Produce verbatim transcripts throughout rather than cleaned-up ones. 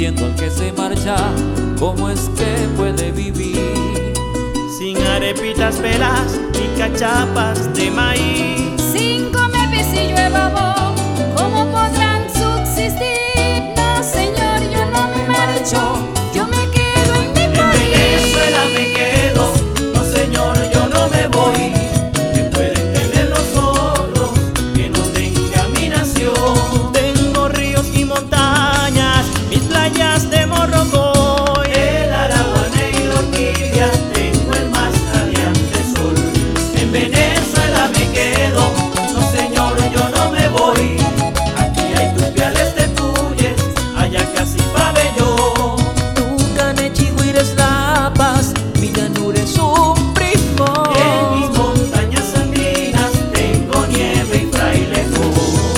diciendo al que se marcha cómo es que puede vivir. Sin arepitas velas ni cachapas de maíz, sin comer pisillo de babo, ¿cómo podrán subsistir? No, señor, yo no me marcho, yo me quedo en mi país. En Venezuela me quedo, no, señor, yo no me voy. Que pueden tener los zorros que no tenga mi nación. Tengo ríos y montañas, mis playas de Morrocoy, el Araguané y la Orquídea, tengo el más radiante sol. En Venezuela me quedo, no, señor, yo no me voy. Aquí hay tupiales de Tuyes, allá casi pabellón. Tucané, Chigüires, La Paz, mi llanura es un primo. Y en mis montañas andinas tengo nieve y frailejón.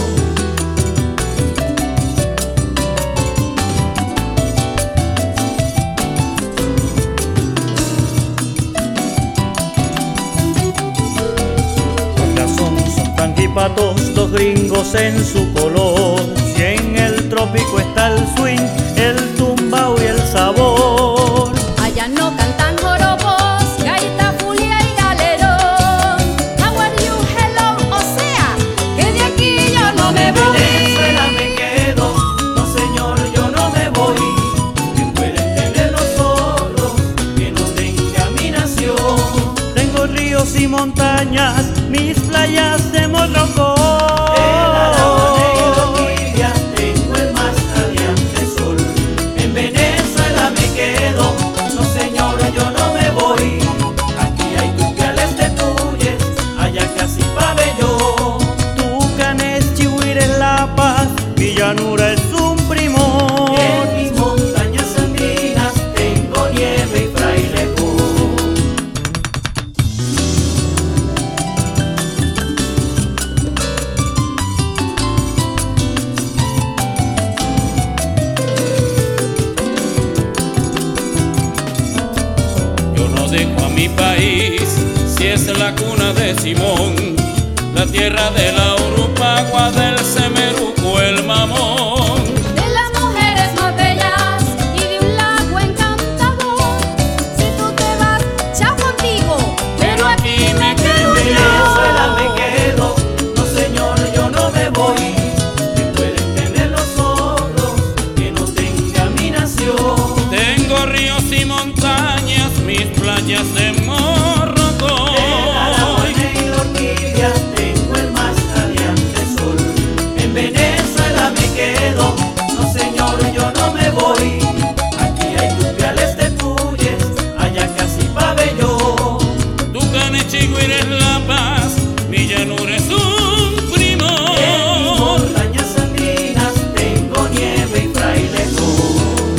Con razón son tan jipatos los gringos en su color. Si en el trópico está el swing, el tumbao y el sabor. Allá no cantan jorobos, gaita, fulia y galerón. How are you, hello, o sea, que de aquí yo no me En voy. Venezuela me quedo, no, señor, yo no me voy. Que pueden tener los zorros que no tenga mi nación. Tengo ríos y montañas, mis playas de Morrocoy, el Araguané y la Orquídea, tengo el más radiante sol. En Venezuela me quedo, no, señor, yo no me voy. Aquí hay tupiales de Tuyes, allá casi pabellón. Tucané, Chigüires, La Paz, mi llanura es un primor. Y en mis montañas andinas tengo nieve y frailejón. Yo no dejo a mi país, si es la cuna de Simón, la tierra de la Urupagua, del Semeruco, el Mamón. De las mujeres botellas y de un lago encantador. Si tú te vas, chao contigo, pero aquí me quedo En yo. Venezuela me quedo, no, señor, yo no me voy. Que pueden tener los zorros que no tenga mi nación. Tengo ríos y montañas, mis playas de El Morrocoy. Araguané y la Orquídea, tengo el más radiante sol. En Venezuela me quedo, no, señor, yo no me voy. Aquí hay tupiales de Tuyes, allá casi pabellón. Tucané, Chigüires, La Paz, mi llanura es un En mis primor. montañas andinas tengo nieve y frailejón.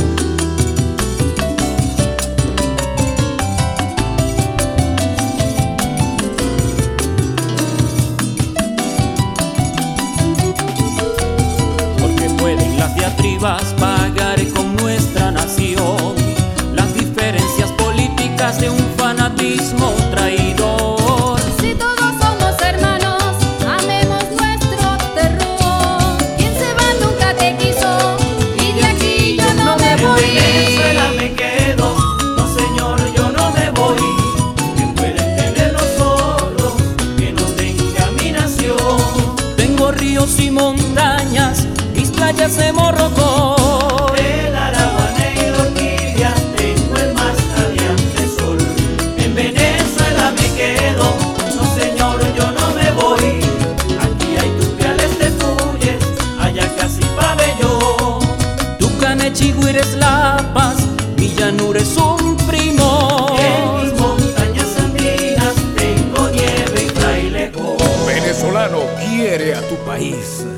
Porque pueden las diatribas pagar con nuestra nación las diferencias políticas de un fanatismo traidor. Si todos somos hermanos, amemos nuestro terror. Quien se va nunca te quiso y de aquí yo no me En voy. Venezuela me quedo, no, señor, yo no me voy. Que pueden tener los zorros que no tenga mi nación. Tengo ríos y montañas, mis playas de Morrocoy. El Araguané y la Orquídea, tengo el más radiante sol. En Venezuela me quedo, no, señor, yo no me voy. Aquí hay tupiales de Tuyes, allá casi pabellón. Tucané, Chigüires, La Paz, mi llanura es un primor. En mis montañas andinas tengo nieve y frailejón. Venezolano quiere a tu país.